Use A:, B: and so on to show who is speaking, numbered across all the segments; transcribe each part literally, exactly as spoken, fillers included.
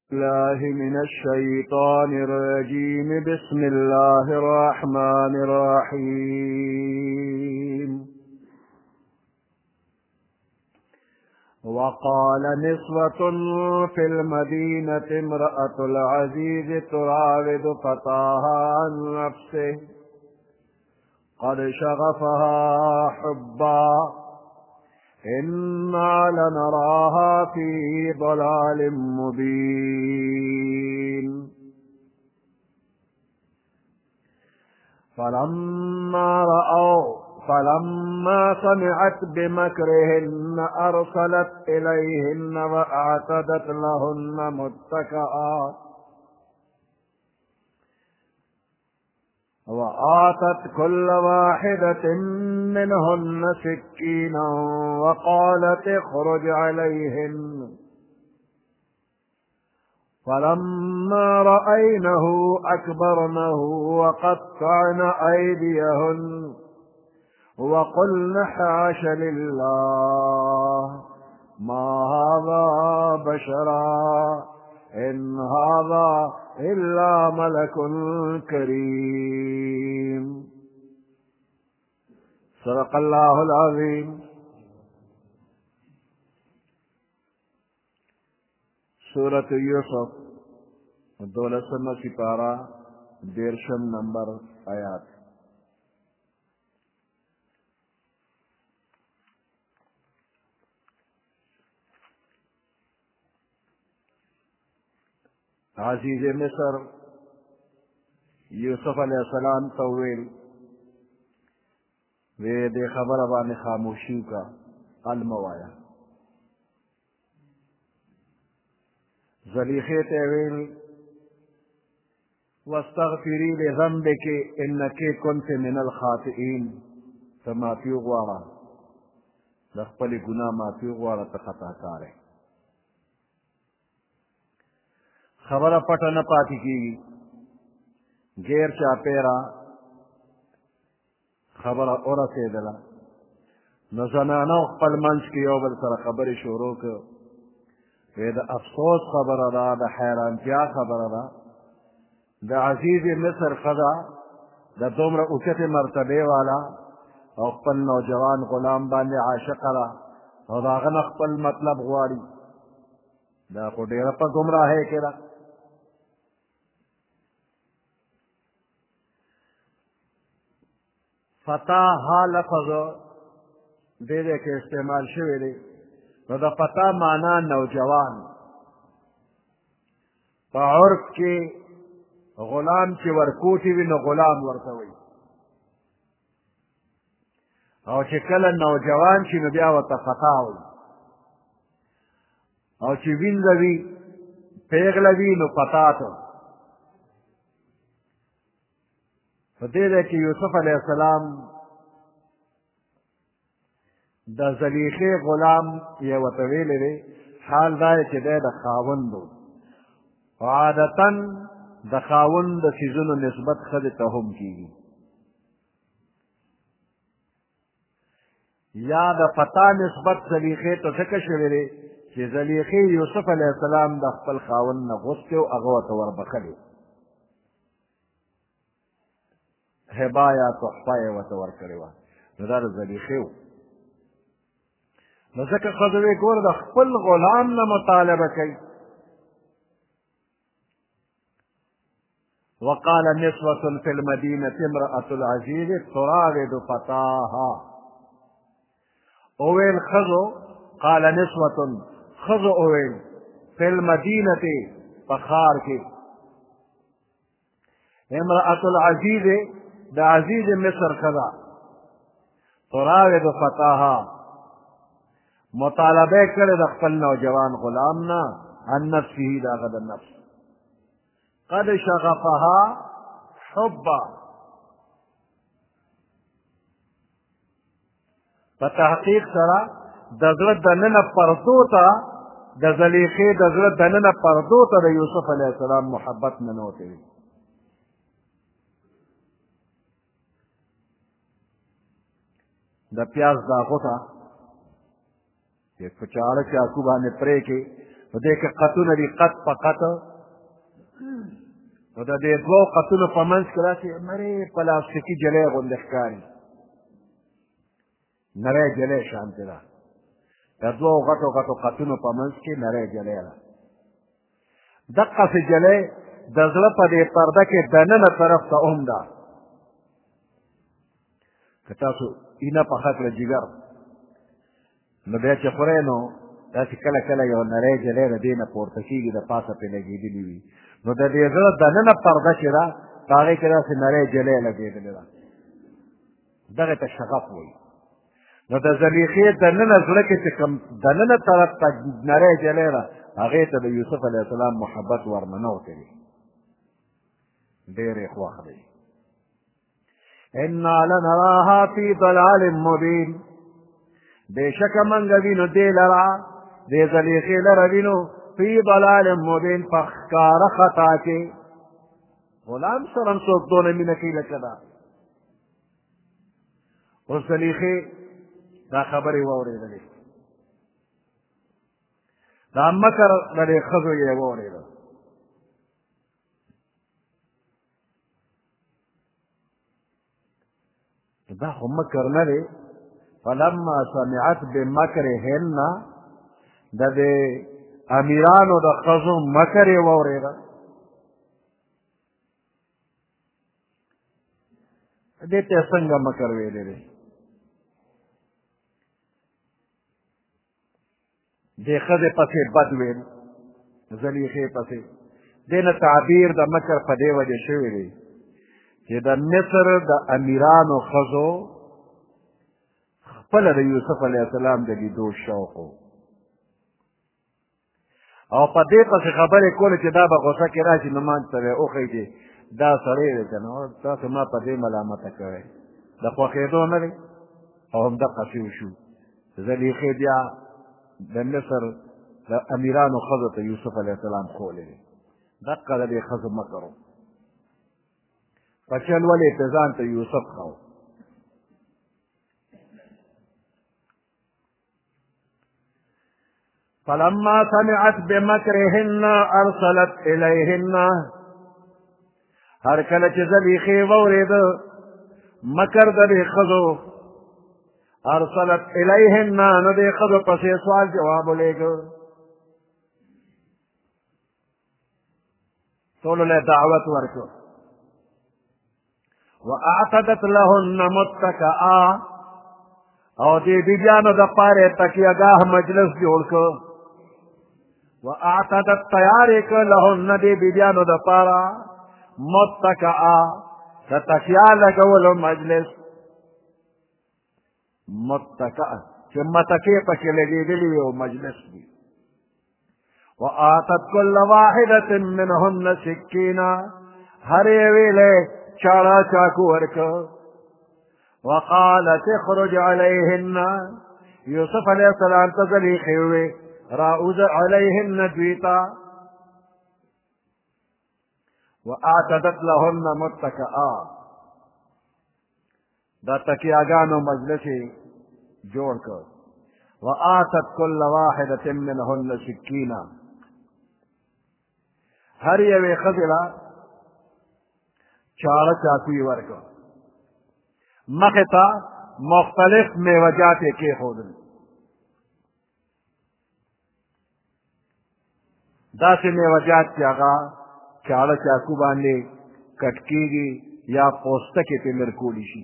A: الله من الشيطان الرجيم. بسم الله الرحمن الرحيم. وقال نسوة في المدينة امرأة العزيز تراود فتاها عن نفسه قد شغفها حبا إنا لنراها في ضلال مبين. فلما رأوا فلما سمعت بمكرهن أرسلت إليهن وأعتدت لهن متكئا وآتت كل واحدة منهن سكينا وقالت اخرج عليهن. فلما رأينه أكبرنه وقطعن أيديهن وقلن حاش لله ما هذا بشرا إن هذا إلا ملك كريم. صدق الله العظيم. سورة یوسف دولسم سپارہ دیرشم نمبر آیات. عزیز مصر یوسف علیہ السلام تویل وی دے خبر باندې خاموشی کا الموایا. زلیخے تویل واستغفری لذنبک انک کنت من الخاطئین. ته معافی غواړه د خپل ګناه معافی غواړه ته خطا کار یې. خبره پټه نه پاتې کېږي. غیر چاپېره خبره ورسېدله نو زنانو خپل منځ کې یو بل سره خبرې شروع کړ. وی د افسوس خبره ده، د حیرانتیا خبره ده. د عزیز مصر ښځه د دومره اوچتې مرتبې والا او خپل نوجوان غلام باندې عاشقه ده او د هغه نه خپل مطلب غواړي. دا خو ډېره په ګمراهۍ کې ده. فتا ها لفظ دې دې کې استعمال شوی دی. نو د فتا معنا نوجوان. په عرف کې غلام چې ورکوټي وي نو غلام ورته وایي، او چې کله نوجوان شي نو بیا ورته فتا وایي، او چې وینځه وي پیغله وي نو فتا ته. په دې ځای کې یوسف علیه السلام د زلیخې غلام یې ورته ویلی دی. حال دا چې دی د خاوند و. عادتا د خاوند د څیزونو نسبت ښځې ته هم کېږي. یا د فتا نسبت زلیخې ته ځکه شوی دی چې زلیخې یوسف علیه السلام د خپل خاوند نه غوښتې و، هغه ورته وربخلې. هبه یا تحفه یې ورته ورکړې وه. نو دا د زلیخې و. نو ځکه ښځه وی ګوره د خپل غلام نه مطالبه کوي. وقال نسوة في المدينة امرأة العزيز تراود فتاها. اویل ښځو قال نسوة ښځو اویل في المدينة په ښار کې امرأة العزيز د عزیز مصر ښځه تراود فتاها مطالبه کړې د خپل نوجوان غلام نه عن نفسه د هغه د نفس. قد شغفها حبا په تحقیق سره د زړه دننه پردو ته د زلیخې د زړه دننه پردو ته د یوسف علیه السلام محبت ننوتی وي. د پیاز دا غوټه چې په چاړه چاقو باندې پرې کې په دې کې قطونه دي قط په قط نو د دې دوو قطونو په منځ کې داسې نرۍ پلاستیکي جلی غوندې ښکاري نری جلی شانتې ده د دوو غټو غټو قطونو په منځ کې نری جلی ده دقسې جلی د زړه په دې پرده کې دننه طرف ته هم ده که تاسو اینه پخه کړه جګر نو بیا چې خورئ نو داسې کله کله یو نری جلی د دې نه پورته کېږي د پاسه پرې لګېدلي وي نو د دې زړه دننه پرده چې ده په هغې کې داسې نری جلی لګېدلې ده دغې ته شغف وایي نو د زلیخې دننه زړه کې چې کوم دننه طرف ته نری جلی ده هغې ته د یوسف علیه السلام محبت ورننوتی دی ډېر یې خوښ دی انا لنراها فی ضلال مبین بېشکه موږ وینو دې لره دې زلیخې لره وینو فی ضلال مبین په ښکاره خطا کې غلام سره هم څوک دونه مینه کوي لکه دا اوس زلیخې دا خبرې واورېدلې دا مکر د دې ښځو یې واورېده دا خو مکر نه دی فلما سمعت بمکرهن د دې امیرانو د ښځو مکر یې واورېده دې ته څنګه مکر ویلی دی دې ښځې پسې بد ویل زلیخې پسې دې نه تعبیر د مکر په دې وجې شوی دی چې د مصر د امیرانو ښځو خپله د یوسف علیه السلام د لیدو شوق و او په دې پسې خبرې کولې چې دا به غوسه کې راشي نو ما ته به وښیي چې دا سړی دی که نه تاسو ما په دې ملامته کوئ د خوښېدو نه دی او همدقسې وشو زلیخې بیا د مصر د امیرانو ښځو ته یوسف علیه السلام ښولی دی دقه د دې ښځو مکر و په چل ولې پې ځان ته یوسف ښه فلما سمعت بمکرهن ارسلت الیهن هر کله چې زلیخې واورېده مکر د دې ښځو ارسلت الیهن نو دې ښځو پسې سوال جواب ولېږه ټولو له دعوت ورکړه واعتدت لهن متکئا او دې بیبیانو دپاره تکیهګاه مجلس جوړ کړ واعتدت تیار یې کړ لهن دې بیبیانو دپاره متکئا د تکیه لګولو مجلس متکئ چې متکې پکې لګېدلي وي او مجلس وي وآتت كل واحدة منهن سکینا هر یوې له چاړه چاکو ورکړ وقالت اخرج عليهن یوسف علیه السلام ته زلیخې ووې راوځه علیهن دوی ته واعتدت لهن متکئا دا تکیاګانو مجلس جوړ کړ وآتت كل واحدة منهن سکینا هر یوې ښځې له چاړه چاکو یې ورکړ مخې ته مختلف میوجات یې کېښودل داسې میوجات چې هغه چاړه چاکو باندې کټ کېږي یا پوستکې پې لر کولی شي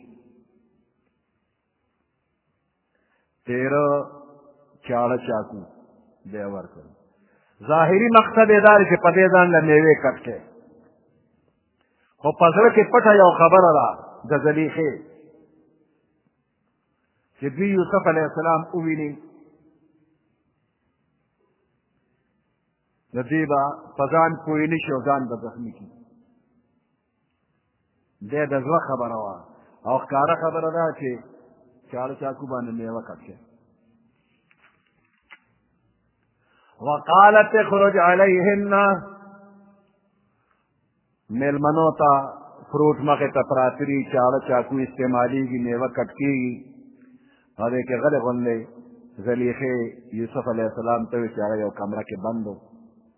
A: تیره چاړه چاکو دی ورکړ ظاهري مقصد یې دا دی چې په دې ځان له میوې کټ کړي خو په زړه کې پټه یو خبره ده د زلیخې چې دوی یوسف علیه السلام وویني د دوی به په ځان پوه نه شي او ځان به زخمي کړي دی د زړه خبره وه او ښکاره خبره ده چې چاړه چاکو باندې میوه کټ کړي وقالت اخرج علیهن میلمنو ته فروټ مخې ته پراته دي چاړه چاکو استعمالیږي میوه کټ کېږي هغې کې غلې غوندې زلیخې یوسف علیه السلام ته وویل چې هغه یو کمره کې بند و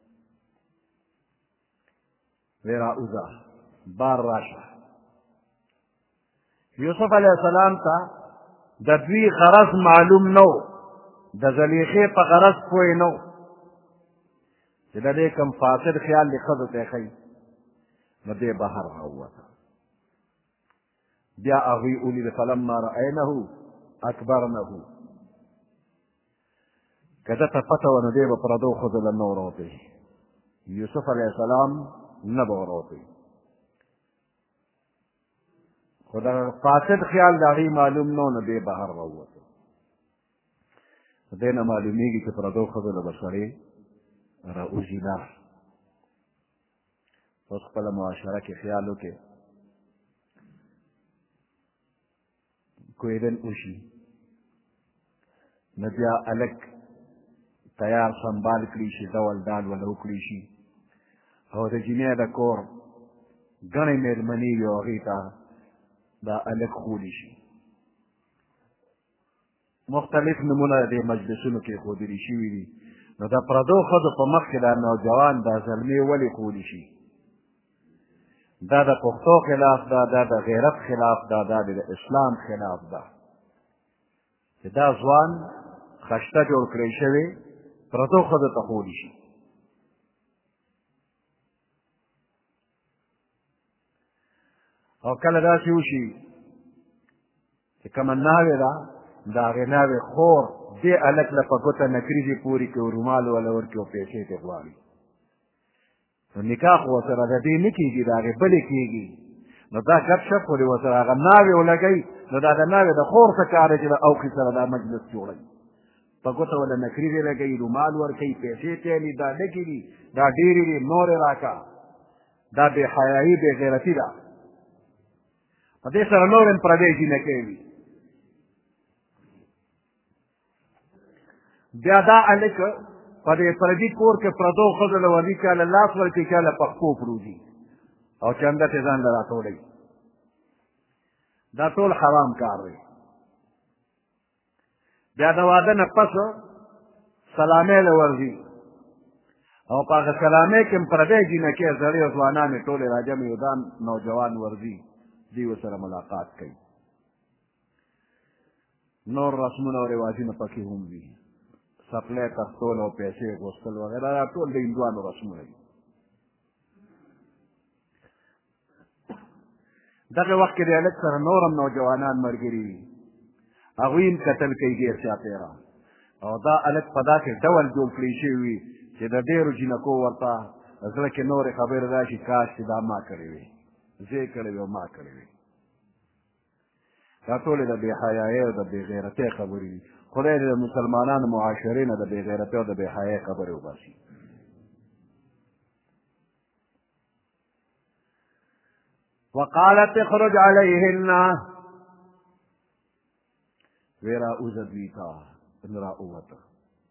A: وی راوځه بار راشه یوسف علیه السلام ته د دوی غرض معلوم نه و د زلیخې په غرض پوه نه و چې د دې کوم فاسد خیال دې ښځو ته یې ښیي نو دې بهر راووته بیا هغوی ولید فلما رأینه اکبرنه که ده ته پته وه نو دی به پردو ښځو له نه وروتی یوسف علیه السلام نه به وروتی خو د فاسد خیال د هغې معلوم نه و نو دی بهر راووته دې نه معلومیږي چې پردو ښځو له به سړی راوځي نه اوس خپله معاشره کې خیال وکړې کویدن وشي نو بیا هلک تیار سنبال کړي شي ډول ډال وله وکړي شي او د جینۍ د کور ګڼې مېرمنې وي او هغې ته دا هلک خولی شي مختلف نمونه د دې مجلسونو کې ښودلي شوي دي نو د پردو ښځو په مخ کې دا نوجوان دا زلمې ولې خولی شي دا د پښتو خلاف ده دا د غیرت خلاف ده دا د اسلام خلاف ده چې دا ځوان خشته جوړ کړی شوی پردو ښځو ته خولی شي او کله داسې وشي چې کومه ناوې ده د هغې ناوې خور دې هلک له په ګوته نکریزې پورې کړي او رومال وله ورکړي او پیسې ترې غواړي نو نکاح خو ورسره د دې نه کېږي د هغې بلې کېږي نو دا ګپ شپ خو دې ورسره هغه ناوې ولګوي نو دا د ناوې د خور څه کار دی چې د اوښې سره دا مجلس جوړوي په ګوته وله نکریزې لګوي رومال ورکوي پیسې تیلي دا ډکې دي دا ډېرې دي نورې راکړه دا بې حیایي بې غیرتي ده په دې سره نور هم پردی جینکې وي بیا دا هلک په دې پردي کور کې پردو ښځو له ولي چا له لاس ورکړي چا له پښپو پروځي او چنده ترې ځان له راټولوي دا ټول حرام کار دی بیا د واده نه پس سلامۍ له ورځي او په هغه سلامۍ کې هم پردی جینکې زړې او ځوانانې ټولې راجمع یو دا نوجوان ورځي دی ورسره ملاقات کوي نور رسمونه او رواجونه پکې هم وي سپلی تختول او پیسې غوښتل وغیره دا ټول د هندوانو رسمونه دي دغه وخت کې د هلک سره نور هم نوجوانان ملګري وي هغوی هم کتل کوي ډېر چاپېره او دا هلک په داسې ډول جوړ کړی شوي وي چې د ډېرو جینکو ورته زړه کې نورې خبرې راشي کاش چې دا ما کړې وي زه یې کړې وي او ما کړې وي دا ټولې د بې حیایۍ او د بې غیرتۍ خبرې دي خدای دې د مسلمانانو معاشرې نه د بې غیرتۍ او د بې حیایۍ خبرې وباسي وقالت اخرج علیهن وی راوځه دوی ته راووته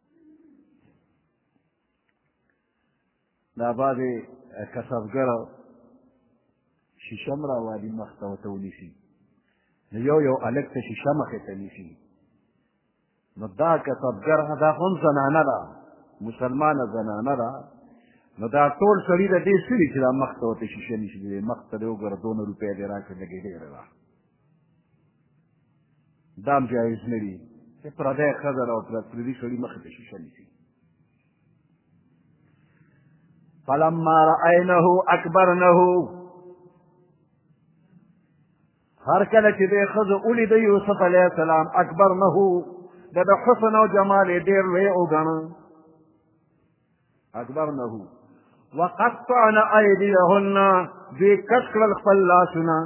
A: دا بعضې کسبګره شیشه م راوالي مخ ته ورته ونیسي نو یو یو هلک ته شیشه مخې ته نیسي نو دا کسبګر دا هم زنانه ده مسلمانه زنانه ده نو دا ټول سړي د دې سړي چې دا مخ ته ورته شیشه نیسي مخ ته دې وګوره دونه روپۍ دې راکړې لږې ډېره ده دا هم جایز نه دي چې پردی ښځه ده او پردي سړي مخې ته شیشه نیسي فلما رأینه اکبرنه هر کله چې دې ښځو ولید یوسف علیه السلام اکبرنه د د حسن او جمال یې ډېر لوی وګڼه اکبرنه وقطعن ایدیهن دوی کټ کړل خپل لاسونه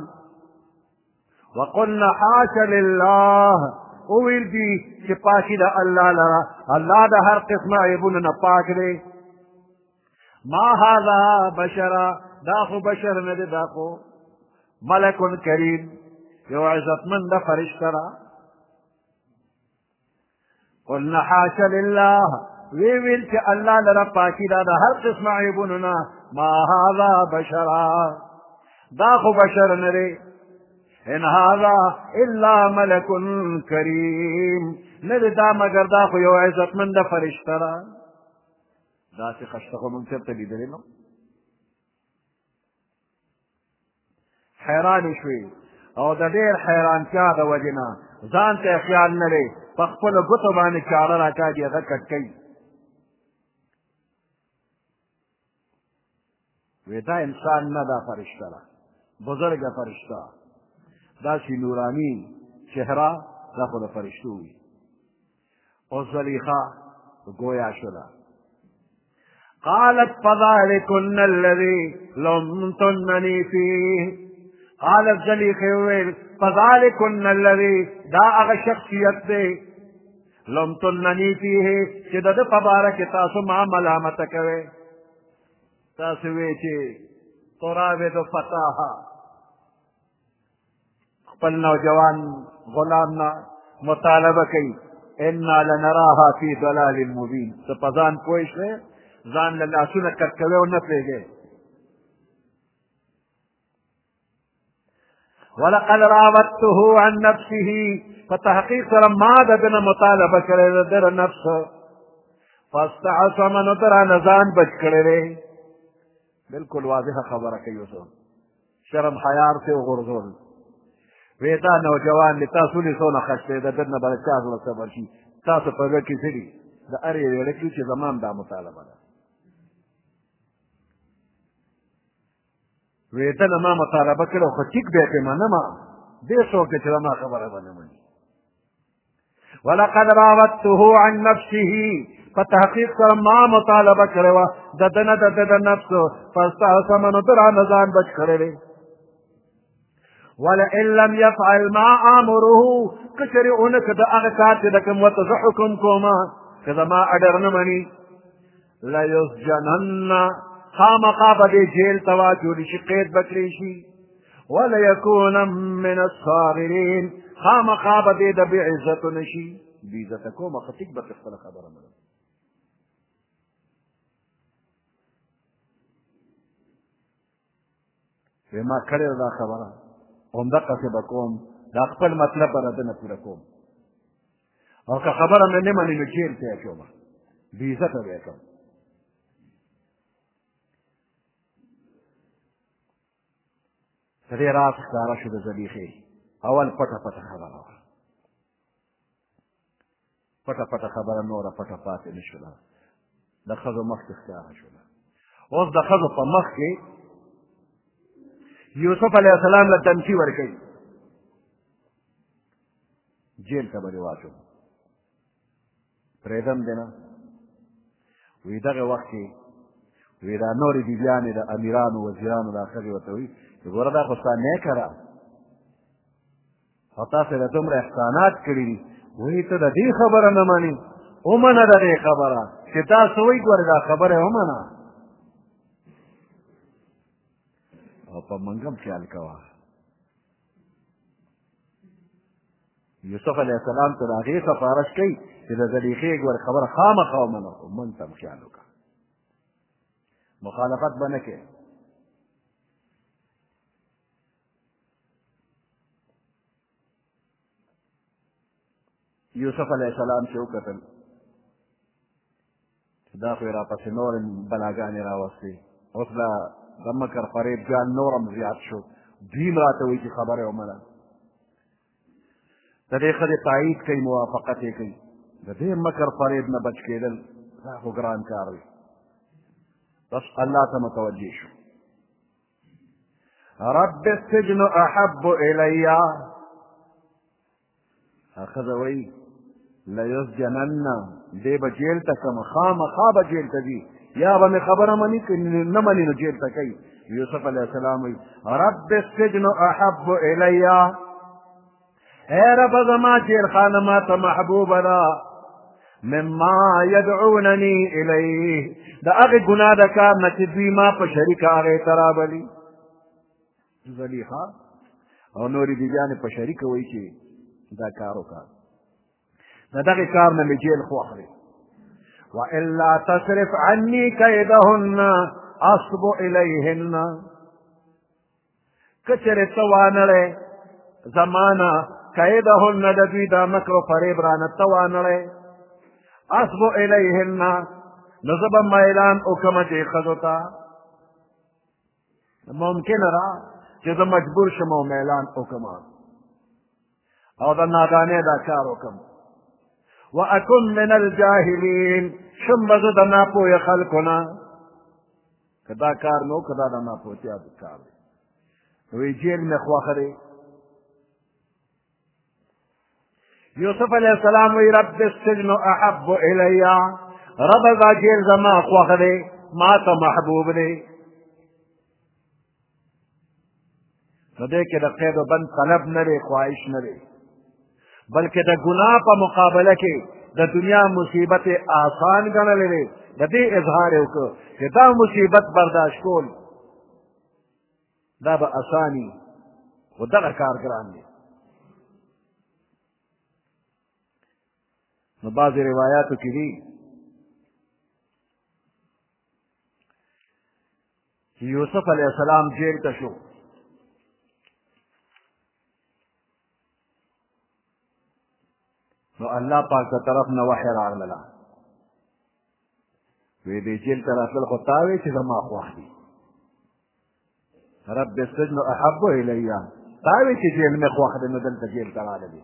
A: وقلن حاش لله وویل دي چې پاکي د الله لره الله د هر قسمه عیبونو نه پاک دی ما هذا بشرا دا خو بشر نه دی دا خو ملک کریم یو عزتمند فرشته ده قلنا حاش لله وی ویل چې الله لره پاکي ده د هر قسم عیبونو نه ما هذا بشرا دا خو بشر نه دی ان هذا الا ملک کریم نه دا مگر دا خو یو عزتمند فرشته ده داسې خشته خو موږ چېرته لیدلې نو حیرانې شوې او د ډېر حیرانتیا د وجې نه ځان ته یې خیال نه دی په خپلو ګوتو باندې چاړه راکاږي هغه کټ کوي وی دا انسان نه دا فرشته ده بزرګه فرشته داسې نوراني چهره دا خو د فرشتو وي اوس زلیخا گویا شده قالت فذلكن الذي لمتنني فيه قالت زلیخې وویل فذلكن الذي دا هغه شخصیت دی لمتنني فيه چې د ده په باره کې تاسو ما ملامته کوئ تاسو وی چې تراود فتاها خپل نوجوان غلام نه مطالبه کوي انا لنراها فی ضلال مبین ته په ځان پوه شوې ځان له لاسونه کټ کوې او نه پرېږې ولقد راودته عن نفسه په تحقیق سره ما د ده نه مطالبه کړې د ده نفس فاستعصم نو ته رانه ځان بچ کړی دی بالکل واضحه خبره کوي اوس شرم حیار ته وغورځول وی دا نوجوان دی تاسو ولې څونه خښ دی د ده نه به د چا زړه صبر شي تاسو په زړه کې څه دي د هر یو ویله کې چې زما هم دا مطالبه ده وی ده نه ما مطالبه کړې خو ټیک بیا پرې منمه ډېر څوک دی چې زما خبره به نه مني ولقد راودته عن نفسه په تحقیق سره ما مطالبه کړې وه د ده نه د ده د نفس فاستعصم نو ده رانه ځان بچ کړی دی ولئن لم يفعل ما آمره کچرې ونه که د هغه کار چې د کوم ورته زه حکم کومه که زما اډر نه مني لیسجنن خامخا به دې جیل ته واچولی شي قید به کړی شي وليكون من الصاغرین خامخا به دې د بې عزتو نه شي بې عزته کومه خو ټیک به خپله خبره منم وی ما کړې دا خبره همدقسې به کوم دا خپل مطلب به د ده نه پوره کوم او که خبره مې نه مني نو جیل ته یې اچومه بې عزته به یې کړم د دې راز ښکاره شو د زلیخې اول پټه پټه خبره وه پټه پټه خبره نوره پټه پاتې نه شوله د ښځو مخ کې ښکاره شوله اوس د ښځو په مخ کې یوسف علیه السلام له دمکي ورکوي جیل ته به دې واچوم پرېږدم دې نه وی دغه وخت کې وی دا نورې بیبیانې د امیرانو وزیرانو دا ښځې ورته وایي چې ګوره دا خو ستا نیکه ده او تاسو یې دومره احسانات کړي دي وایي ته د دې خبره نه منې ومنه د دې خبره چې تاسو وایي ګوره دا خبره یې ومنه او په منګم خیال کوه یوسف علیه السلام ته د هغې سفارش کوي چې د زلیخې ګوره خبره خامخا ومنه خو من ته هم خیال وکړه مخالفت به نه کوې یوسف علیه السلام چې وکتل چې دا خو یې راپسې نورې بلاګانې راوستې اوس دا د مکر فریب جال نورم زیات شو دویم راته وایي چې خبره یې ومنه د دې ښځې تایید کوي موافقت یې کوي د دې مکر فریب نه بچ کېدل دا خو ګران کار دی بس الله ته متوجه شو رب السجن احب الی ښځه وایي لیسجنن دې به جیل ته کم خامخا به جیل ته ځي یا به مې خبره مني که نه مني نو جیل ته کوي یوسف علیه السلام وایي رب السجن احب الی اے رب زما جیل خانه ما ته محبوبه ده مما یدعونني الیه د هغې ګناه د کار نه چې دوی ما په شریکه هغې ته رابلي زلیخا او نورې بیبیانې په شریکه وایي چې دا کار وکړه د دغې کار نه مې جیل خوښ دی والا تصرف عني کیدهن اصب الیهن که چېرې ته وانړې زمانه کیدهن د دوی دا مکر و فریب رانه توانړی اصبو الیهن نو زه به میلان وکړمه دې ښځو ته ممکنه ده چې زه مجبور شم او میلان وکړمه او د نادانۍ دا کار وکړم واکن من الجاهلین شم به زه د ناپوهه خلکو نه که دا کار مې وکړه دا د ناپوهتیا کار دی وی جیل مې خوښه دی یوسف علیہ السلام وی رب السجن احب الی رب دا جیل زما خوښه دی ما ته محبوب دی نو دې کې د قید و بند طلب نه دی خواهش نه دی بلکې د ګناه په مقابله کې د دنیا مصیبت آسان ګڼلی دی د دې اظهار یې وکړ چې دا مصیبت برداشت کول دا به اساني خو دغه کار ګران دی نو بعضې روایاتو کې دي چې یوسف علیه السلام جیل ته شو نو الله پاک ته طرف نه وحی راغله وی دې جیل ته راتلل خو تا وی چې زما خوښ دي رب السجن احب الی تا وی چې جیل مې خوښ دی نو دلته جیل ته راغلی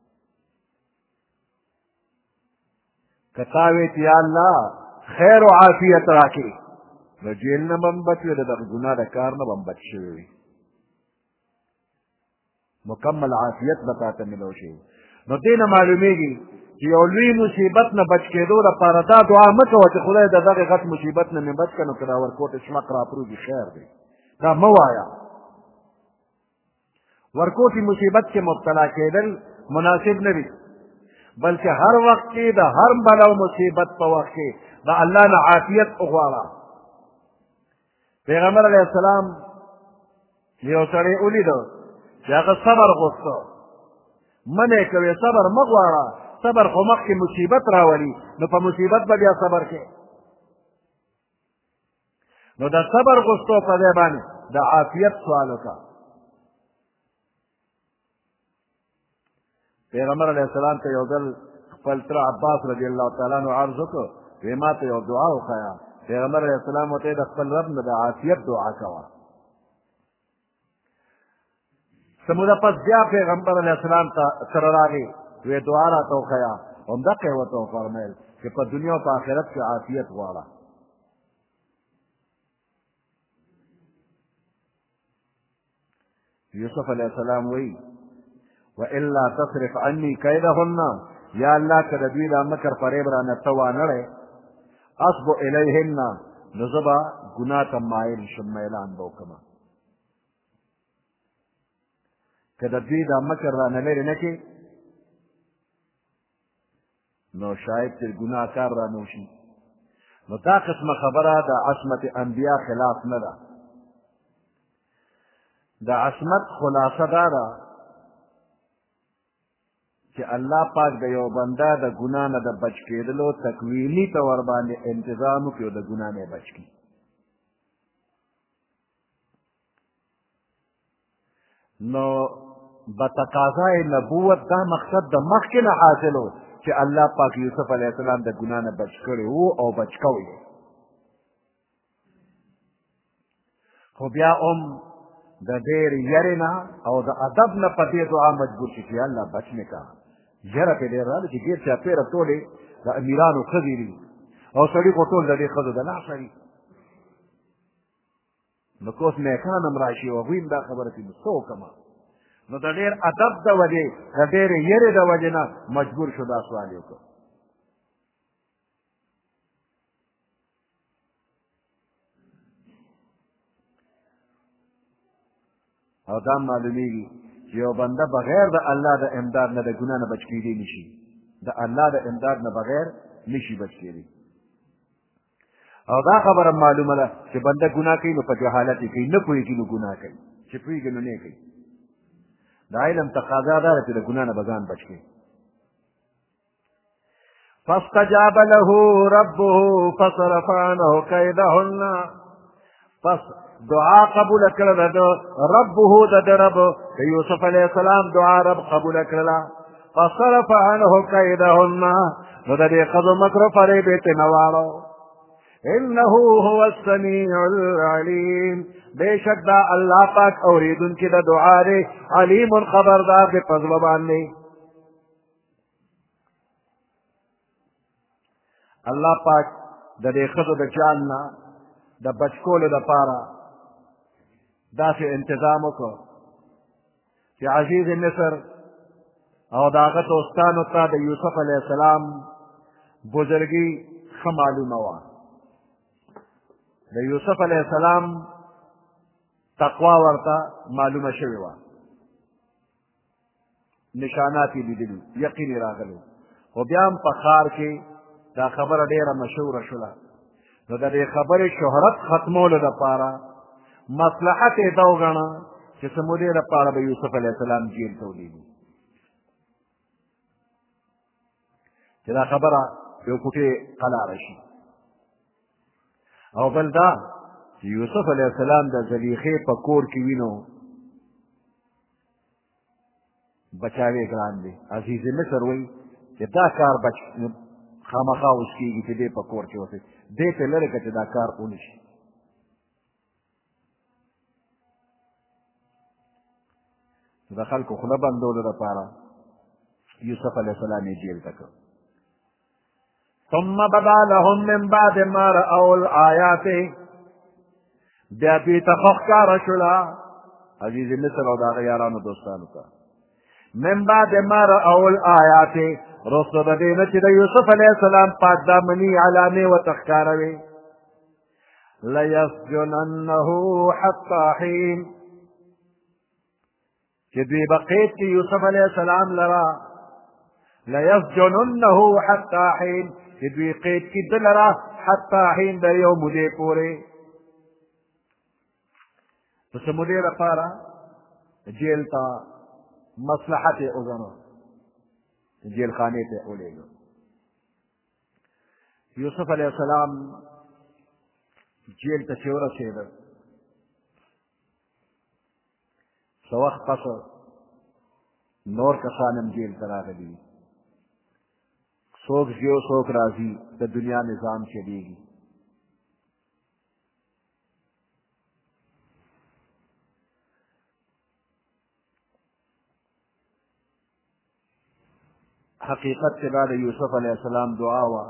A: که تا وی چې یا الله خیر و عافیت راکړي نو جیل نه به هم بچ وي د دغه ګناه د کار نه به هم بچ شوی وي مکمل عافیت به تا ته ملو شي نو دې نه معلومیږي چې یو لوی مصیبت نه بچ کېدو لپاره دا دعا مه کوه چې خدای د دغه غټ مصیبت نه مې بچ کړه نو که دا ورکوټ شمق راپروږي خیر دی دا مه وایه ورکوټي مصیبت کې مبتلا کېدل مناسب نه دي بلکې هر وخت کې د هر بلا او مصیبت په وخت کې د الله نه عافیت وغواړه پیغمبر علیه السلام یو سړی ولیده چې هغه صبر غوښته منې کوي صبر مه غواړه صبر خو مخکې مصیبت راولي نو په مصیبت به بیا صبر کې نو د صبر غوښتو په ځای باندې د عافیت سوال وکړه پیغمبر علیه السلام ته یو ځل خپل تره عباس رضی الله تعالی عنه عرض وکړ وی ما ته یو دعا وښیه پیغمبر علیه السلام ورته د خپل رب نه د عافیت دعا کوه څه موده پس بیا پیغمبر علیه السلام ته سره راغی وی دعا راته وښیه همدقه یې ورته وفرمیل چې په دنیا او په آخرت کې عافیت غواړه یوسف علیه السلام وی والا تصرف عني کیدهن یا الله که د دوی دا مکر فریب رانه ته وانړی اصبو الیهن نو زه به ګناه ته مایل شم میلان به وکړمه که د دوی دا مکر رانه لرې نه کړي نو شاید چې ګناه کار رانه وشي نو دا قسمه خبره د عصمت انبیا خلاف نه ده د عصمت خلاصه دا ده چې الله پاک د یو بنده د ګناه نه د بچ کېدلو تکویني طور باندې انتظام وکړي او د ګناه نه یې بچ کړي نو بتقاضای نبوت دا مقصد د مخکې نه حاصل و چې الله پاک یوسف علیه السلام د ګناه نه بچ کړی و او بچ کوی خو بیا هم د ډېر یرې نه او د ادب نه په دې دعا مجبور شي چې الله بچ مې کړه یره پې ډېر راغله چې ډېر چاپېره ټولې د امیرانو ښځې دي او سړي خو ټول د دې ښځو د لاسه دي نو کوس نیکان هم راشي او هغوی هم دا خبره کوي نو څه وکړمه نو د ډېر ادب د وجې د ډېرې یرې د وجې نه مجبور شو دا سوال یې وکړ او دا معلومیږي چې یو بنده بغیر د الله د امداد نه د ګناه نه بچ کېدی نشي د الله د امداد نه بغیر نشي بچ کېدی او دا خبره معلومه ده چې بنده ګناه کوي نو په جهالت یې کوي نه پوهېږي نو ګناه کوي چې پوهېږي نو نه کوي د علم تقاضا دا ده چې د ګناه نه به ځان بچ کړي فاستجاب له ربه فصرف عنه کیدهن پس دعا قبول کړله د ربه د د رب د یوسف علیه السلام دعا رب قبول کړله فصرف عنه کیدهن نو د دې ښځو مکر و فریب یې ترې نه واړو انه هو السمیع العلیم بېشک دا الله پاک اورېدونکي د دعا دی علیم خبردار دی په زړه باندې الله پاک د دې ښځو د جان نه د بچ کولو دپاره داسې انتظام وکړو چې عزیز مصر او د هغه دوستانو ته د یوسف علیه السلام بزرګي ښه معلومه وه د یوسف علیه السلام تقوا ورته معلومه شوې وه نشانات یې لیدلي یقین یې راغلی خو بیا هم په ښار کې دا خبره ډېره مشهوره شوله نو د دې خبرې شهرت ختمولو دپاره مصلحت یې دا وګڼه چې څه مودې دپاره به یوسف علیه السلام جیل ته ولیږي چې دا خبره یو کوټې قلاره شي او بل دا چې یوسف علیه السلام د زلیخې په کور کې وینو بچاوې ګران دی عزیز مصر وایي چې دا کار بچ خامخا اوس کېږي چې دی په کور کې اوسئ دی ته لرې کړه چې دا کار ونه شي د خلکو خوله بندولو دپاره یوسف علیه السلام یې جیل ته کړ ثم بدا لهم من بعد ما رأوا الآیات بیا دوی ته ښه ښکاره شوله عزیز مصر او د هغه یارانو دوستانو ته من بعد ما رأوا الآیات رسو د دې نه چې د یوسف علیه السلام پاک دامني علامې ورته ښکاروي لیسجننه حتی حین چې دوی به قید کړي یوسف علیه السلام لره لیسجننه حتی حین چې دوی قید کړي ده لره حتی حین د یو مودې پورې په څه مودې لپاره جیل ته مصلحت یې وګڼو جیل خانې ته ولېږو یوسف علیه السلام جیل ته چې ورسېده څه وخت پس نور کسان هم جیل ته راغلي څوک ځي او څوک راځي د دنیا نظام چلېږي حقیقت کې دا د یوسف علیه السلام دعا وه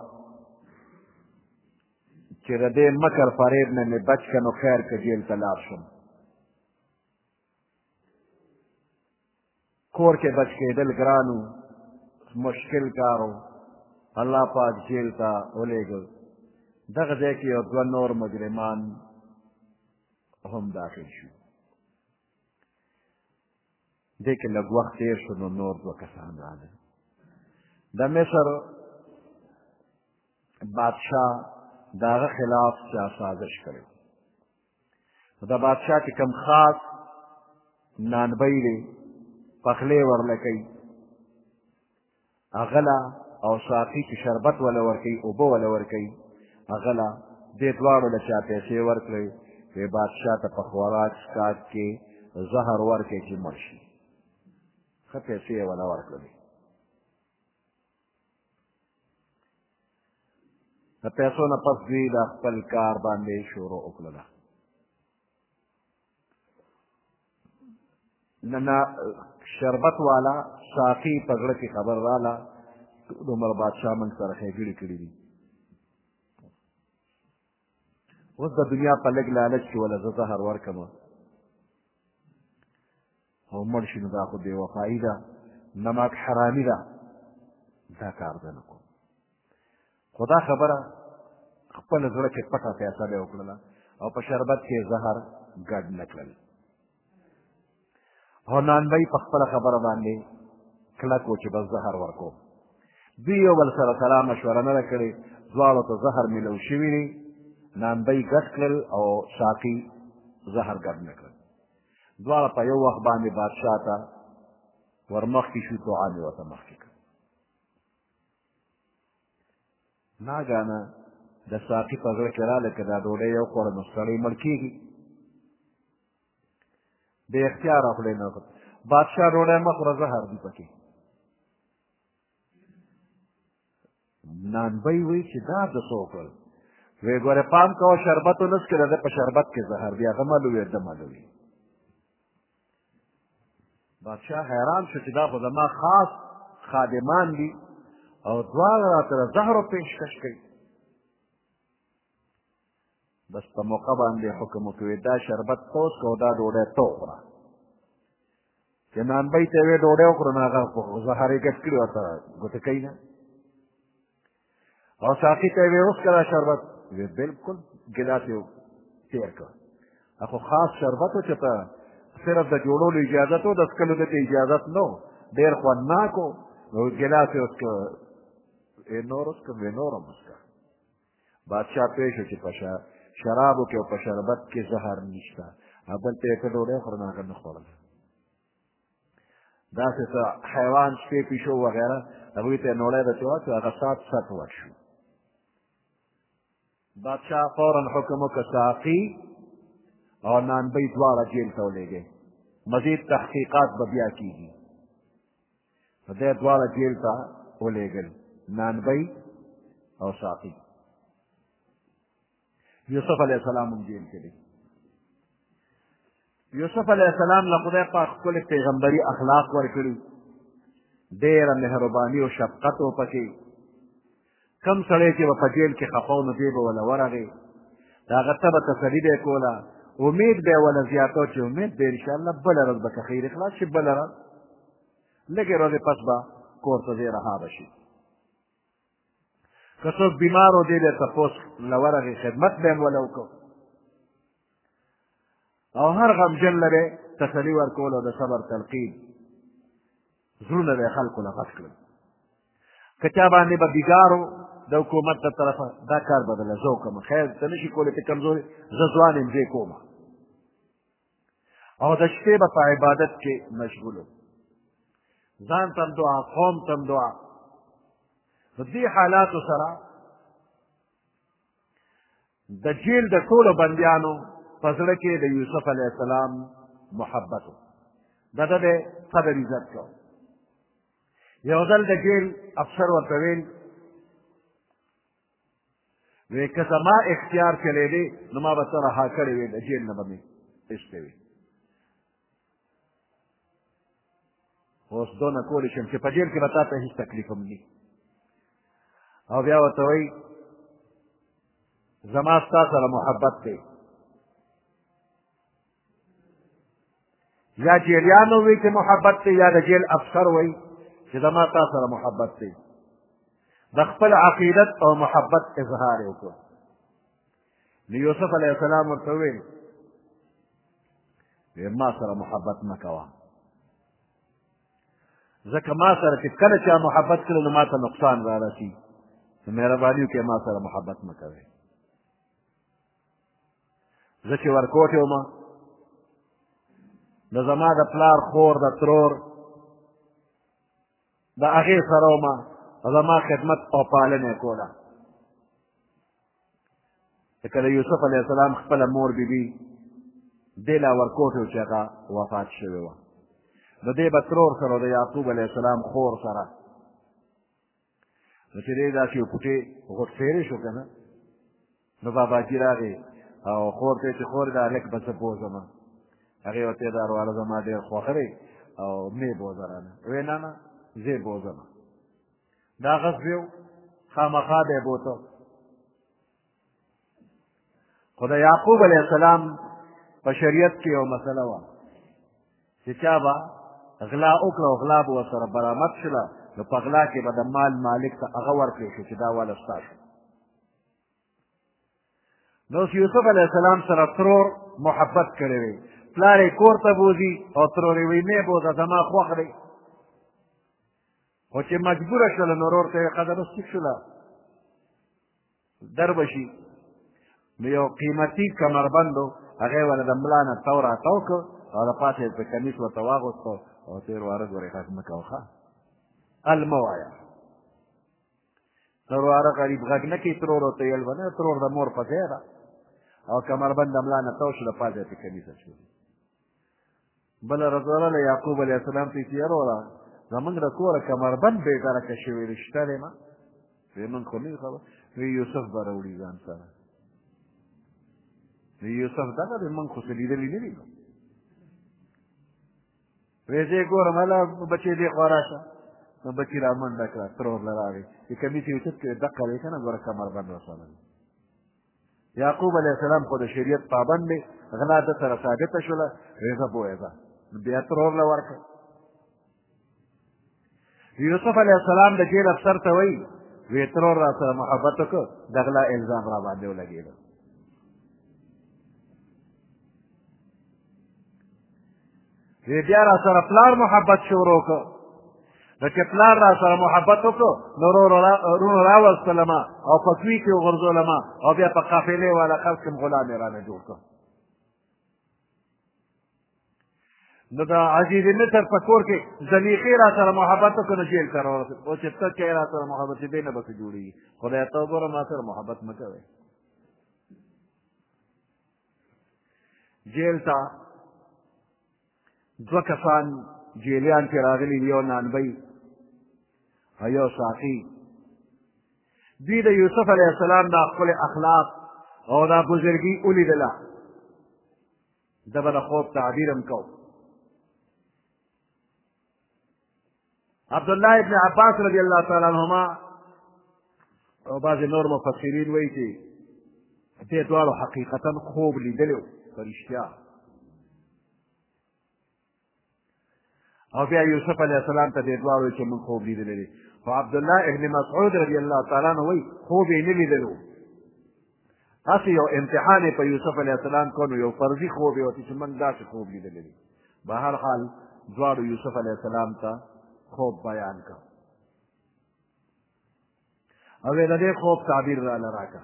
A: چې د دې مکر فریب نه مې بچ که نو خیر که جیل ته لاړ شم کور کې بچ کېدل ګران و مشکل کار و الله پاک جیل ته ولېږه دغه ځای کې یو دوه نور مجرمان هم داخل شو دې کې لږ وخت تېر شو نو نور دوه کسان راغلل د مصر بادشاه د هغه خلاف چا سازش کړی د بادشاه چې کوم خاص نانبی دی پخلی ورله کوي هغه له او ساقي چې شربت وله ورکوي اوبه وله ورکوي هغه له دې دواړو له چا پیسې ورکړئ وی بادشاه ته په خوراک څښاک کې زهر ورکړئ چې مړ شي ښه پیسې یې وله ورکړلې د پیسو نه پس دوی د خپل کار باندې شروع وکړله نه شربت والا ساقي په زړه کې خبر راله د عمر بادشاه موږ سره ښېګړې کړي دي اوس د دنیا په لږ لالچ کې وله زه زهر ورکړم او مړ شي نو دا خو بې وفایي ده نمک حرامي ده دا کار زه نه کوم خو دا خبره خپل زړه کې پټه فیصله یې وکړله او په شربت کې زهر ګډ نه کړل او نانبی په خپله خبره باندې کلک و چې بس زهر ورکوم دوی یو بل سره سلا مشوره نه ده کړې دواړو ته زهر میلو شوي دي نانبی ګډ کړل او ساقي زهر ګډ نه کړل دواړه په یو وخت باندې بادشاه ته ورمخکې شو دعا مې ورته مخکې کړه ناګانه د ساقي په زړه کې راله که دا ډوډۍ یو خوړه نو سړی مړ کېږي بې اختیاره خولې نه وخوت بادشاه ډوډۍ مه خوره زهر دي پکې نانبی وایي چې دا د څه وکړل وی ګوره پام کوه شربت ونه څښې د ده په شربت کې زهر دی هغه ملوي ده ملوي بادشاه حیران شو چې دا خو زما خاص خادمان دي او دواړه راته د زهرو پیشکش کوي بس په موقع باندې حکم وکړي دا شربت ته وڅښه او دا ډوډۍ ته وخوره چې نانبی ته یې ویې ډوډۍ وخوره نو هغه زهر یې ګډ کړي ورته ګوته کوي نه او ساقي ته یې ویې وڅښه دا شربت وی بالکل ګیلاس یې تېر کړ خو خاص شربت و چې ته صرف د جوړولو اجازت و د څښلو دته اجازت نه و ډېر خوندناک و نو ګیلاس یې وڅښه نور وڅښه وی نور هم وڅښه بادشاه پوه شو چې په شرابو کې او په شربت کې زهر نشته بل ته یې که ډوډۍ خوره نو هغه نه خوړله داسې څه حیوان شپې پیشو وغیره هغوی ته یې نوړی درته واچو هغه سات سات وټ شو بادشاه فوراً حکم وکړه ساقي او نانبی دواړه جیل ته ولېږئ مزید تحقیقات به بیا کېږي نو دی دواړه جیل ته ولېږل نانبی او ساقي یوسف علیه السلام هم جیل کې دی یوسف علیه السلام له خدای پاک ښکلې پیغمبري اخلاق ورکړي ډېره مهرباني او شفقت و پکې کم سړی چې به په جیل کې خفه و نو دی به وله ورغې د هغه ته به تسلي به یې کوله امید به یې وله زیاته چې امید به انشاءالله بله ورځ به که خیر خلاص شي بله ورځ لږې ورځې پس به کور ته دی رها به شي که څوک بیمار و دی به یې تپوس له ورغې خدمت به یې وله وکړو او هر غمجن له به تسلي ورکول او د صبر تلقین زړونه به یې خلکو له غټ کړل که چا باندې به بیګار و د حکومت د طرفه دا کار به دله زه وکړم خیر ته نه شي کولی ته کمزورې زه ځوان یم زه یې کوم او د شپې به په عبادت کې مشغول و ځان ته هم دعا قوم ته هم دعا په دې حالاتو سره د جیل د ټولو بندیانو په زړه کې د یوسف علیه السلام محبت و د ده د قدر عزت کو یو ځل د جیل افسر ورته ویل وی که زما اختیار چلیدی نو ما به ته رها کړی وې د جیل نه به مې ایستی وي اوس دونه کولی شم چې په جیل کې به تا ته هېڅ تکلیف هم ني او بیا ورته وایي زما ستا سره محبت دی یا جیلیانو وی چې محبت دی یا د جیل افسر وی چې زما تا سره محبت دی د خپل عقیدت او محبت اظهار یې وکړ نو یوسف علیه السلام ورته وویل ما سره محبت مه کوه ځکه ما سره چې کله چا محبت کړی نو ما ته نقصان را رسي نو مهرباني وکړئ ما سره محبت مه کوئ زه چې ورکوټ یم د زما د پلار خور د ترور د هغې سره وم زما خدمت او پالنه یې کوله لکه د یوسف علیه السلام خپله مور بیبي دې لا ورکوټ و چې هغه وفات شوې وه نو دې به ترور سره د یعقوب علیه السلام خور سره نو چې دې داسې یو کوټې غوټفېرې شو که نه نو باباجي راغې او خور ته چې خور دا هلک به زه بوځم هغې ورته یې دا ورواره زما ډېر خوښ دی او مې بوځه رانه ویې نه نه زه یې بوځم دا غصب یو خامخا به یې بوته خو د یعقوب علیه السلام په شریعت کې یو مسله وه چې چا به غلا وکړه او غلا به ورسره برآمد شوله نو په غلا کې به د مال مالک ته هغه ورکړی شو چې دا واله ستا شو نو اوس یوسف علیه السلام سره ترور محبت کړی وی پلار یې کور ته بوځي او ترور یې وایي مې بوځه زما خوښ دی خو چې مجبوره شوله نو ورور ته یې قدر ټیک شوله در به شي نو یو قیمتي کمربند و هغې یې ورله د ملا نه تو راتو کړ او د پاسه یې په کمیس ورته واغوسته او ته یې واره ګورې غږ مه کوه ښه ال مه وایه تر واره غریب غږ نه کوي ترور ورته ویل به نه ترور د مور په ځای ده او کمربند د ملا نه تو شو د پاسه یې په کمیس اچولي بله رضوانه له یعقوب علیه السلام ته یې یاره زمونږ د کوره کمربند بېګرکه شوې دی شته دی نه وی موږ خو نه خبر وی یوسف به راوړي ځان سره وی یوسف دغه دی موږ خو څه لیدلي نه دي وی زه یې ګورم هله بچې دې خوا راشه نو بچي را منډه کړه ترور له راغی چې کمیس یې اوچت کړې دقه دی که نه ګوره کمربند راسره یعقوب علیه السلام خو د شریعت پابند دی غلا ده سره ثابته شوله وی زه پوهېږه بیا ترور له ورکړه یوسف علیه السلام د جیل افسر ته وایي وی ترور را سره محبت وکړه د غلا الزام را باندې ولګېده وی بیا را سره پلار محبت شروع کړه نو چې پلار را سره محبت وکړو نو رونو راوستلمه او په کوي کې وغورځولمه او بیا په قافلې والا خلک هم غلام یې رانه جوړ کړ نو د عزیز مصر په کور کې زلیخې را سره محبت وکړو نو جیل ته راورسېد او چې ته چې را سره محبت چې دی نه به څه جوړېږي خدای ته وګوره ما سره محبت مه کوئ جیل ته دوه کسان جیلیان چې راغلي یو نانبی او یو ساقي دوی د یوسف علیه السلام دا ښکلي اخلاق او دا بزرګي ولیدله ده به د خوب تعبیر هم کو عبدالله ابن عباس رضی الله تعالی عنهما او بعضې نور مفسرین وایي چې دې دواړو حقیقتا خوب لیدلی و په رښتیا او بیا یوسف علیه السلام ته دې دواړو چې موږ خوب لیدلی دی خو عبدالله ابن مسعود رضی الله تعالی عنه وایي خوب یې نه لیدلو هسې یو امتحان یې په یوسف علیه السلام کو نو یو فرضي خوب یې ورته چې موږ داسې خوب لیدلی دی به هر حال دواړو یوسف علیه السلام ته خوب بیان کړ او یې د دې خوب تعبیر راله راکړه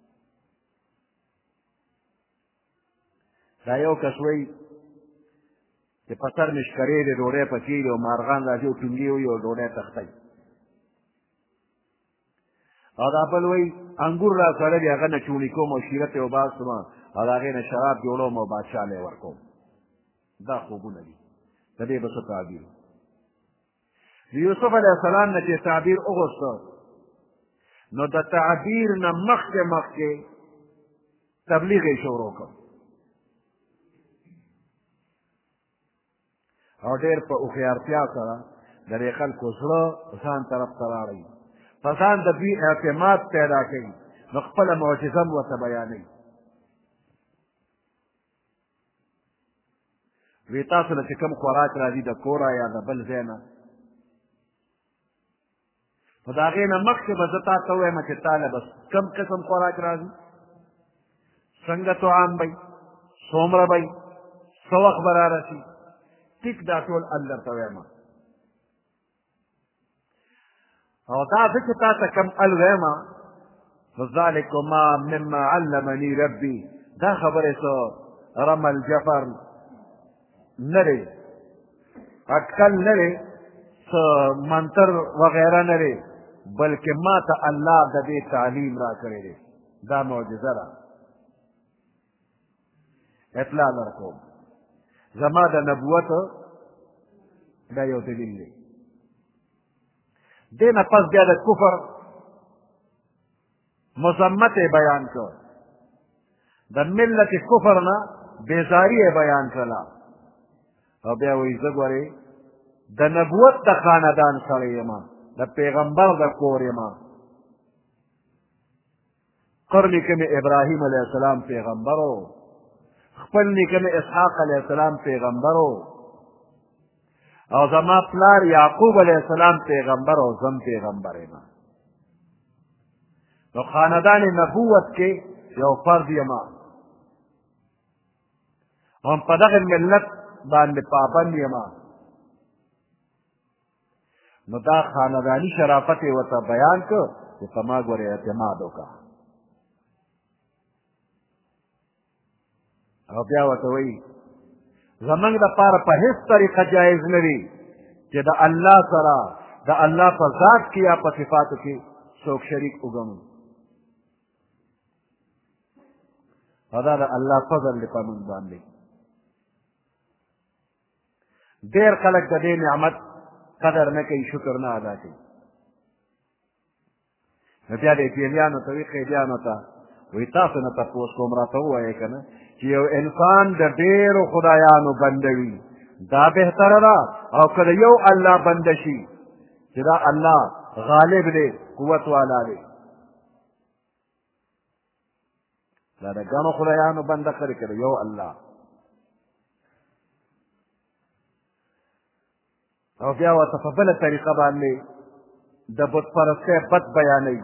A: دا یو کس وایي چې په سر مې شکرې دی ډوډۍ پکې دی او مارغان راځي او ټونګې وي او ډوډۍ تختی او دا بل وایي انګور را سره دي هغه نه چونې کوم او شیرت یې وباسم او د هغې نه شراب جوړوم او بادشاه له یې ورکوم دا خوبونه دي د دې به څه تعبیر د یوسف علیه السلام نه چې تعبیر وغوښته نو د تعبیر نه مخکې مخکې تبلیغ یې شروع کړ او ډېر په هوښیارتیا سره د دې خلکو زړه ځان طرف ته راړئ په ځان د دوی اعتماد پیدا کوي نو خپله معجزه هم ورته بیانوي وی تاسو له چې کوم خوراک راځي د کوره یا د بل ځای نه نو د هغې نه مخکې به زه تا ته ووایم چې تا له به کوم قسم خوراک راځي څنګه طعام به څومره به څه وخت به رارسي ټیک دا ټول ال درته وایم او دا زه چې تا ته کوم ال وایم نو ذلکما مما علمني ربي دا خبرې څه رمل جفر نه دی اټکل نه دی څه منتر وغیره نه دی بلکې ما ته الله د دې تعلیم را کړی دی دا معجزه ده اطلاع درکوم زما د نبوت دا یو دلیل دی دې نه پس بیا د کفر مذمت یې بیان کړ د ملت کفر نه بیزاري یې بیان کړله او بیا وایي زه ګورې د نبوت د خاندان سړی یم د پیغمبر د کور یم قرن کې مې ابراهیم علیه السلام پیغمبر و خپل نیکه مې اسحاق علیه السلام پیغمبر و او زما پلار یعقوب علیه السلام پیغمبر او زم پیغمبر یم نو خاندان نبوت کې یو فرد یم هم په دغه ملت باندې پابند یم نو دا خانداني شرافت یې ورته بیان کړ چې په ما ګورې اعتماد وکړه او بیا ورته وایي زمونږ دپاره په هېڅ طریقه جایز نه وي چې د الله سره د الله په ذات کې یا په صفاتو کې څوک شریک وګڼو او دا د الله فضل دی په موږ باندې ډېر خلک د دې نعمت قدر نه کوي، شکر نه ادا کوي. نو بیا دې پیریانو ته وایي قیدیانو ته وایي تاسو نه تپوس کوم راته ووایئ که نه چې یو انسان د ډېرو خدایانو بنده وي دا بهتره ده او که د یو الله بنده شي چې دا الله غالب دی قوت والا دی دا د ګڼو خدایانو بنده کړي که د یو الله او بیا ورته په بله طریقه باندې د بت پرستۍ بد بیانوي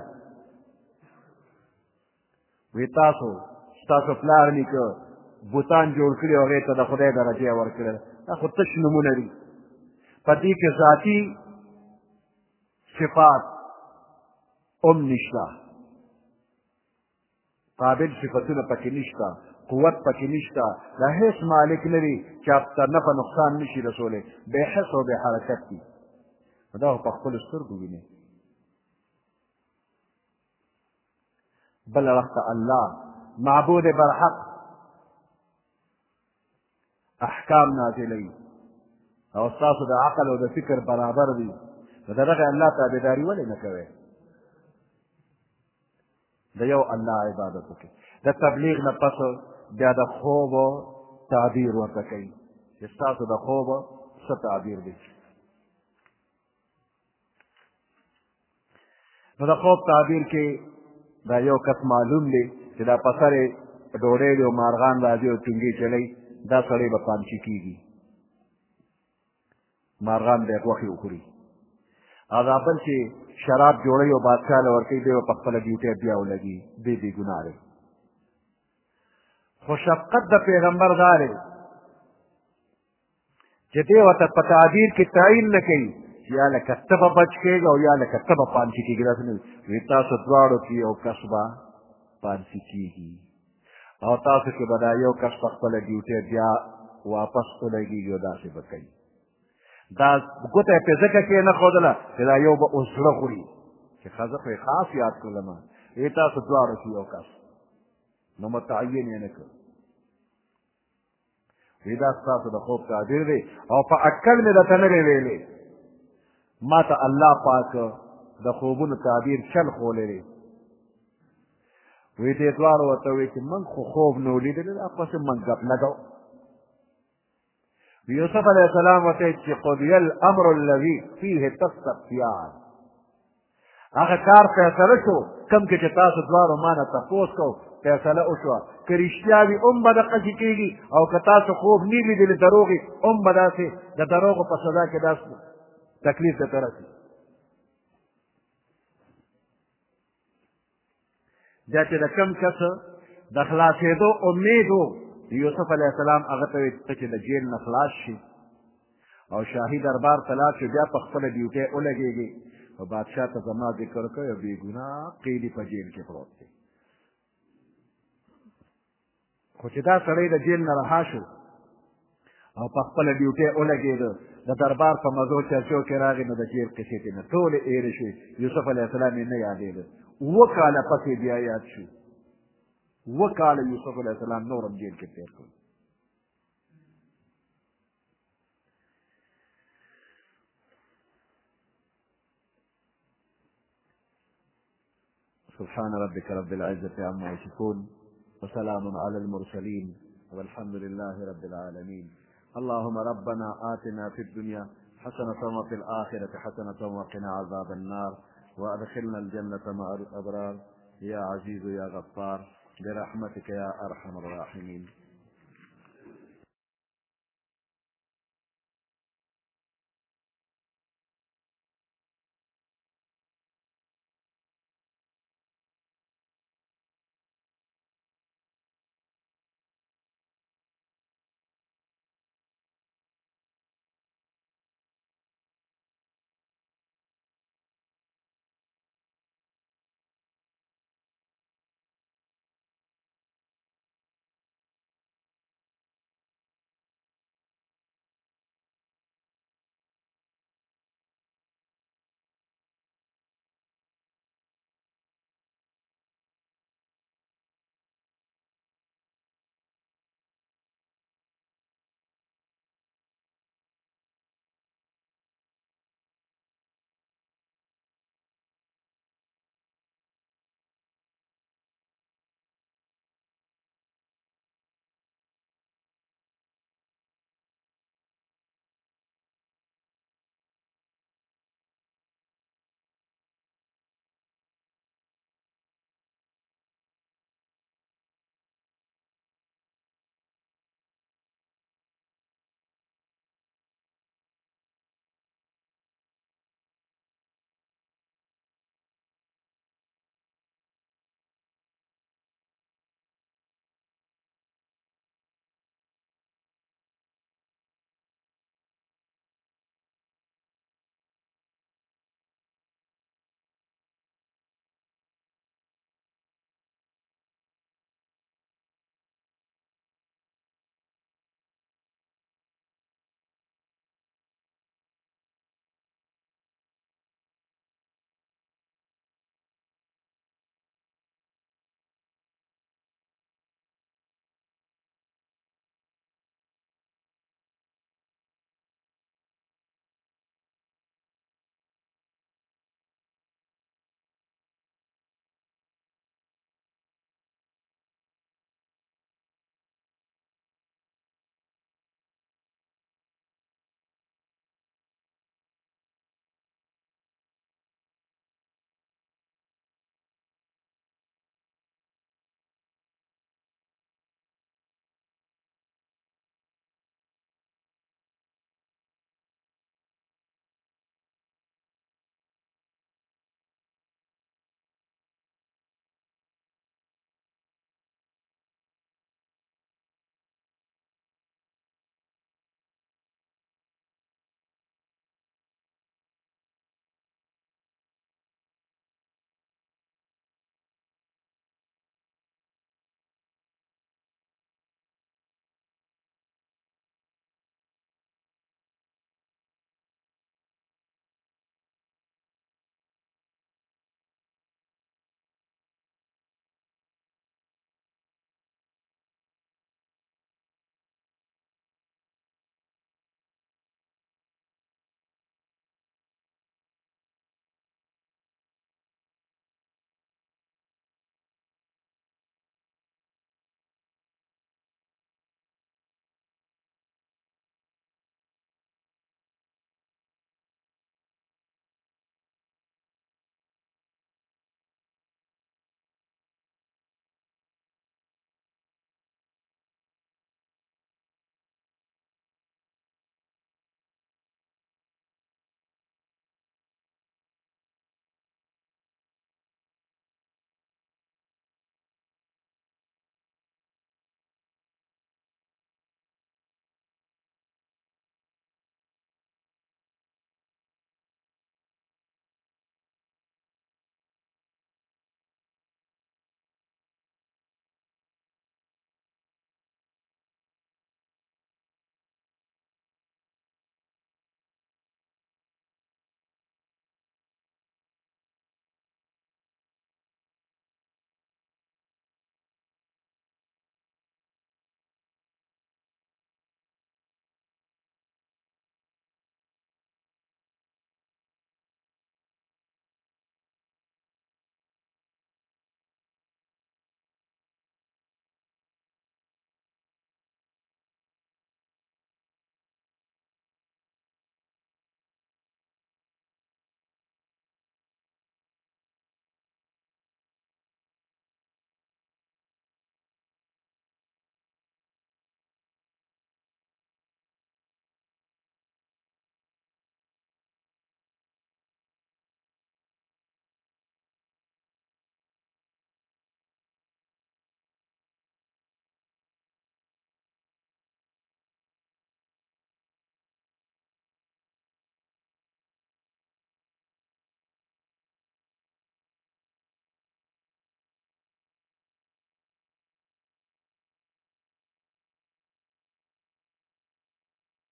A: وی تاسو ستاسو پلار نیکه بوتان جوړ کړي او هغې ته د خدای درجې ورکړل دا خو تش نومونه دي په دې کې ذاتي صفات هم نشته قابل صفتونه پکې نشته قوت پکې نشته دا هیڅ مالک نه دي چې ته نفع نقصان نشي رسولی بې حس او بې حرکت دي دا خو په خپلو سترګو وینې بل وخت الله معبود برحق احکام نازلوي او ستاسو د عقل او د فکر برابر دي نو د دغه الله تابعداري ولې نه کوئ د یو الله عبادت وکړئ د تبلیغ نه پس بیا د خوبو تعبیر ورته کوي چې ستاسو د خوبو څه تعبیر دی نو د خوب تعبیر کې دا یو کس معلوم دی چې دا په سر یې ډوډۍ دی او مارغان راځي او ټینګې چلی دا سړی به پانچي کېږي مارغان به یې غوښې وخوري او دا بل چې شراب جوړوي او بادشاه له ورکوي دی به په خپله ډیوټۍ بیا ولګي دی بې ګناه دی خو شفقت د پیغمبر دا دی چې دی ورته په تعبیر کې تعین نه کوي یا لکه ته به بچ کېږي او یا لکه ته به پانسي کېږي داسې نه وي تاسو دواړو کې یو کس به پانسي کېږي او تاسو کې به دا یو کس په خپله ډیوټۍ بیا واپس ولګېږي او داسې به کوي دا ګوته یې پې ځکه کېنښودله چې دا یو به اوس زړه خوري چې ښځه خو یې خاص یاد کړلمه ای تاسو دواړو کې یو کس نو متعین یې نه کړ وی دا ستاسو د خوب تعبیر دی او په اټکل مې درته نه دی ویلی ما ته الله پاک د خوبونو تعبیر چل خولی دی وی دې دواړو ورته وی چې موږ خو خوب نه و لیدلی دا پسې موږ ګپ لګو یوسف علیه السلام ورته چې قضی الامر الذي فیه تستفتیان هغه کار فیصله شو کوم کې چې تاسو دواړو ما نه تپوس کو فیصله وشوه که رښتیا وي هم به دقسې کېږي او که تاسو خوب نه لیدلي دروغ وي هم به داسې د دروغو په سزا کې داسې تکلیف درته رسي دا چې د کوم کس د خلاصېدو امید و یوسف علیه السلام هغه ته وایي ته چې د جیل نه خلاص شي او شاهي دربار ته لاړ شي بیا په خپله ډیوټۍ ولګېږي او بادشاه ته زما ذکر کوي او بېګناه قیدي په جیل کې پروت دی خو چې دا سړی د جیل نه رها شو او په خپله ډیوټۍ ولګېده د دربار په مزو چرچو کې راغی نو د جیل قصې ترې نه ټولې ایرې شوې یوسف علیه السلام یې نه یادېده اووه کاله پسې بیا یاد شو اووه کاله یوسف علیه السلام نور هم جیل کې تېر کړل سبحان ربك رب العزة عما يصفون وسلام على المرسلين والحمد لله رب العالمين اللهم ربنا آتنا في الدنيا حسنة وفي الآخرة حسنة وقنا عذاب النار وأدخلنا الجنة مع الأبرار يا عزيز يا غفار برحمتك يا أرحم الراحمين